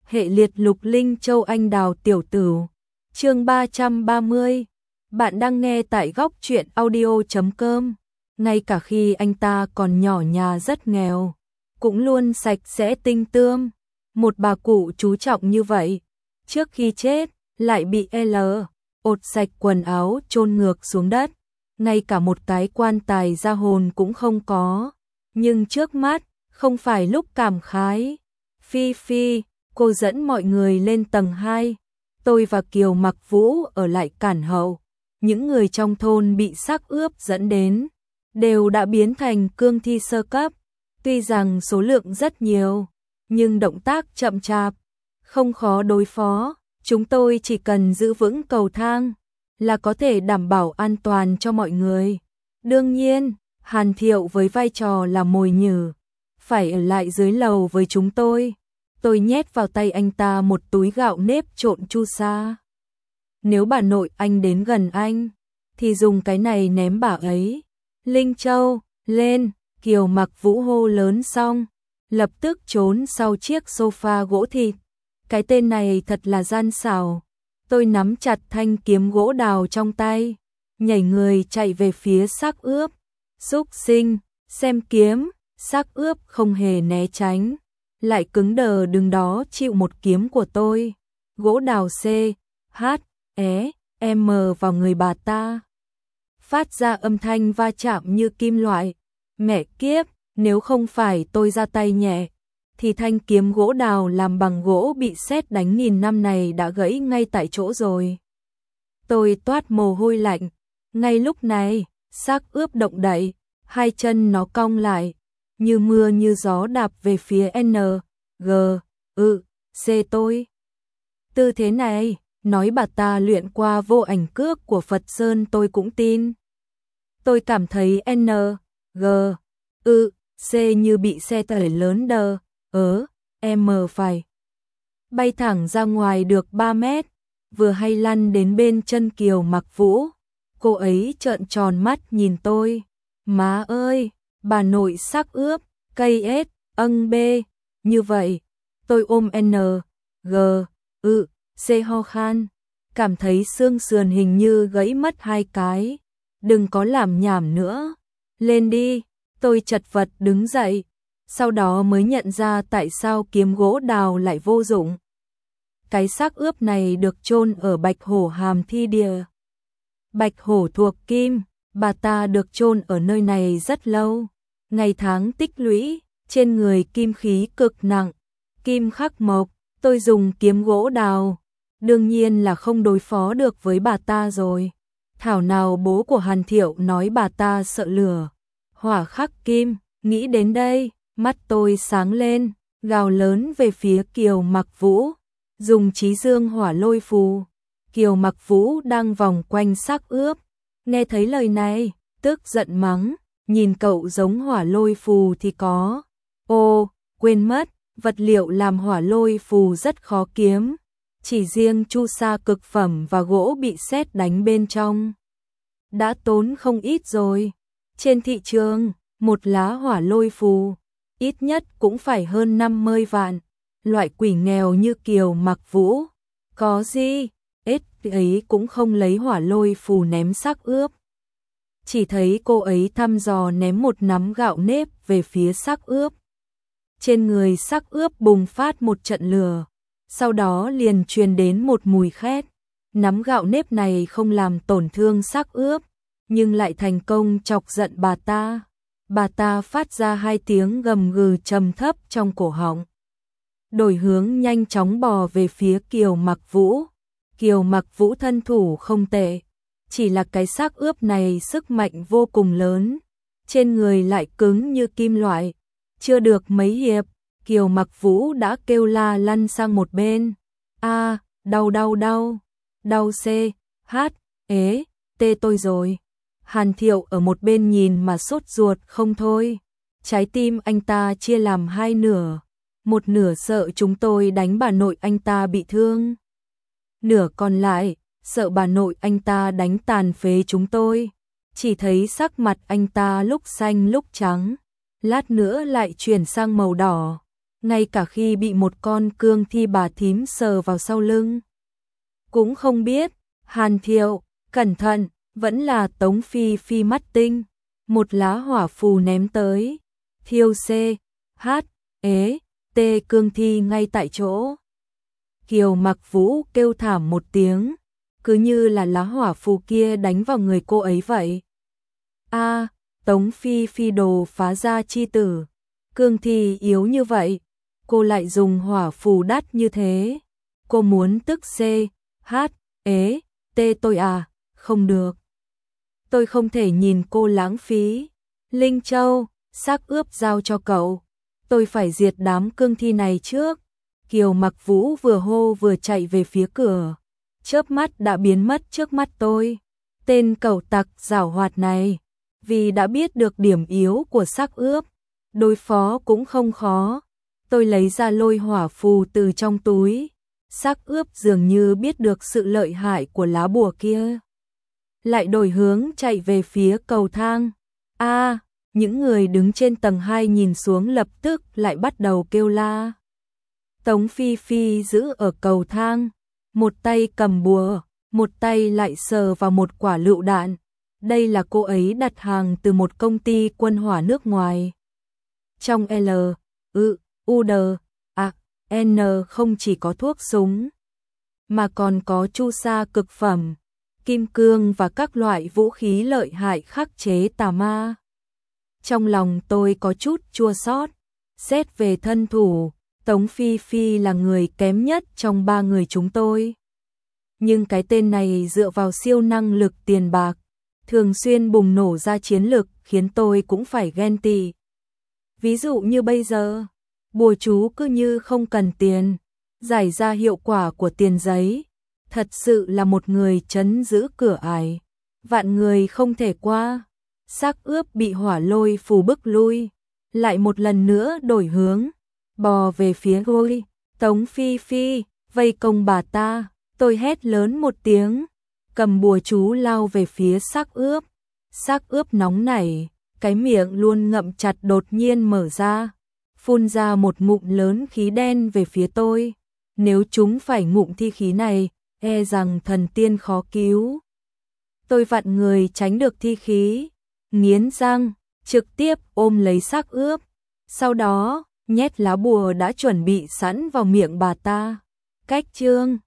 hệ liệt Lục Linh Châu Anh Đào Tiểu Tửu. Chương 330. Bạn đang nghe tại góc truyện audio.com. Ngay cả khi anh ta còn nhỏ, nhà rất nghèo, cũng luôn sạch sẽ tinh tươm. Một bà cụ chú trọng như vậy, trước khi chết lại bị ột sạch quần áo chôn ngược xuống đất, ngay cả một cái quan tài ra hồn cũng không có. Nhưng trước mắt không phải lúc cảm khái. Phi Phi, cô dẫn mọi người lên tầng 2. Tôi và Kiều Mặc Vũ ở lại cản hậu. Những người trong thôn bị xác ướp dẫn đến đều đã biến thành cương thi sơ cấp. Tuy rằng số lượng rất nhiều, nhưng động tác chậm chạp, không khó đối phó. Chúng tôi chỉ cần giữ vững cầu thang là có thể đảm bảo an toàn cho mọi người. Đương nhiên, Hàn Thiệu với vai trò là mồi nhử, phải ở lại dưới lầu với chúng tôi. Tôi nhét vào tay anh ta một túi gạo nếp trộn chu sa. Nếu bà nội anh đến gần anh, thì dùng cái này ném bà ấy. Linh Châu, lên, Kiều Mặc Vũ hô lớn xong, lập tức trốn sau chiếc sofa gỗ thịt. Cái tên này thật là gian xảo. Tôi nắm chặt thanh kiếm gỗ đào trong tay, nhảy người chạy về phía xác ướp. Xúc sinh, xem kiếm. Xác ướp không hề né tránh, lại cứng đờ đứng đó chịu một kiếm của tôi. Gỗ đào M vào người bà ta, phát ra âm thanh va chạm như kim loại. Mẹ kiếp, nếu không phải tôi ra tay nhẹ, thì thanh kiếm gỗ đào làm bằng gỗ bị sét đánh nghìn năm này đã gãy ngay tại chỗ rồi. Tôi toát mồ hôi lạnh. Ngay lúc này, xác ướp động đậy, hai chân nó cong lại, như mưa như gió đạp về phía tôi. Tư thế này, nói bà ta luyện qua vô ảnh cước của Phật Sơn tôi cũng tin. Tôi cảm thấy như bị xe tải lớn phải bay thẳng ra ngoài được 3 mét, vừa hay lăn đến bên chân Kiều Mặc Vũ. Cô ấy trợn tròn mắt nhìn tôi. Má ơi, bà nội xác ướp, cây như vậy. Tôi ôm ho khan, cảm thấy xương sườn hình như gãy mất 2 cái. Đừng có làm nhảm nữa, lên đi. Tôi chật vật đứng dậy, sau đó mới nhận ra tại sao kiếm gỗ đào lại vô dụng. Cái xác ướp này được chôn ở Bạch Hổ Hàm Thi Địa. Bạch Hổ thuộc kim, bà ta được chôn ở nơi này rất lâu. Ngày tháng tích lũy, trên người kim khí cực nặng, kim khắc mộc. Tôi dùng kiếm gỗ đào, đương nhiên là không đối phó được với bà ta rồi. Thảo nào bố của Hàn Thiệu nói bà ta sợ lửa, hỏa khắc kim. Nghĩ đến đây, mắt tôi sáng lên, gào lớn về phía Kiều Mặc Vũ, dùng trí dương hỏa lôi phù. Kiều Mặc Vũ đang vòng quanh xác ướp, nghe thấy lời này, tức giận mắng, nhìn cậu giống hỏa lôi phù thì có. Quên mất, vật liệu làm hỏa lôi phù rất khó kiếm, chỉ riêng chu sa cực phẩm và gỗ bị sét đánh bên trong đã tốn không ít rồi. Trên thị trường, một lá hỏa lôi phù ít nhất cũng phải hơn 50 vạn. Loại quỷ nghèo như Kiều Mặc Vũ, có gì ấy cũng không lấy hỏa lôi phù ném xác ướp. Chỉ thấy cô ấy thăm dò ném một nắm gạo nếp về phía xác ướp. Trên người xác ướp bùng phát một trận lửa, sau đó liền truyền đến một mùi khét. Nắm gạo nếp này không làm tổn thương xác ướp, nhưng lại thành công chọc giận bà ta. Bà ta phát ra 2 tiếng gầm gừ trầm thấp trong cổ họng, đổi hướng nhanh chóng bò về phía Kiều Mặc Vũ. Kiều Mặc Vũ thân thủ không tệ, chỉ là cái xác ướp này sức mạnh vô cùng lớn, trên người lại cứng như kim loại. Chưa được mấy hiệp, Kiều Mặc Vũ đã kêu la lăn sang một bên. Đau tê tôi rồi. Hàn Thiệu ở một bên nhìn mà sốt ruột không thôi. Trái tim anh ta chia làm 2 nửa, một nửa sợ chúng tôi đánh bà nội anh ta bị thương, nửa còn lại sợ bà nội anh ta đánh tàn phế chúng tôi. Chỉ thấy sắc mặt anh ta lúc xanh lúc trắng, lát nữa lại chuyển sang màu đỏ. ngay cả khi bị một con cương thi bà thím sờ vào sau lưng. Cũng không biết, Hàn Thiệu, cẩn thận, vẫn là Tống Phi Phi mắt tinh, một lá hỏa phù ném tới, thiêu C, H, ế, T cương thi ngay tại chỗ. Kiều Mặc Vũ kêu thảm một tiếng, cứ như là lá hỏa phù kia đánh vào người cô ấy vậy. A, Tống Phi Phi đồ phá ra chi tử, cương thi yếu như vậy, cô lại dùng hỏa phù đắt như thế. Cô muốn tức C, H, ế, T tôi à, không được. Tôi không thể nhìn cô lãng phí. Linh Châu, xác ướp giao cho cậu. Tôi phải diệt đám cương thi này trước. Kiều Mặc Vũ vừa hô vừa chạy về phía cửa. Chớp mắt đã biến mất trước mắt tôi. Tên cẩu tặc giảo hoạt này, vì đã biết được điểm yếu của xác ướp, đối phó cũng không khó. Tôi lấy ra lôi hỏa phù từ trong túi. Xác ướp dường như biết được sự lợi hại của lá bùa kia, lại đổi hướng chạy về phía cầu thang. A, những người đứng trên tầng 2 nhìn xuống lập tức lại bắt đầu kêu la. Tống Phi Phi giữ ở cầu thang, một tay cầm bùa, một tay lại sờ vào một quả lựu đạn. Đây là cô ấy đặt hàng từ một công ty quân hỏa nước ngoài. Trong L, U, D, A, N không chỉ có thuốc súng, mà còn có chu sa cực phẩm, kim cương và các loại vũ khí lợi hại khắc chế tà ma. Trong lòng tôi có chút chua xót. Xét về thân thủ, Tống Phi Phi là người kém nhất trong 3 người chúng tôi. Nhưng cái tên này dựa vào siêu năng lực tiền bạc, thường xuyên bùng nổ ra chiến lực khiến tôi cũng phải ghen tị. Ví dụ như bây giờ, bùa chú cứ như không cần tiền, giải ra hiệu quả của tiền giấy. Thật sự là một người trấn giữ cửa ải, vạn người không thể qua. Xác ướp bị hỏa lôi phù bức lui, lại một lần nữa đổi hướng, bò về phía tôi. Tống Phi Phi, vây công bà ta. Tôi hét lớn một tiếng, cầm bùa chú lao về phía xác ướp. Xác ướp nóng nảy, cái miệng luôn ngậm chặt đột nhiên mở ra, phun ra một ngụm lớn khí đen về phía tôi. Nếu chúng phải ngụm thi khí này, e rằng thần tiên khó cứu. Tôi vặn người tránh được thi khí, nghiến răng, trực tiếp ôm lấy xác ướp. Sau đó, nhét lá bùa đã chuẩn bị sẵn vào miệng bà ta. Cách chương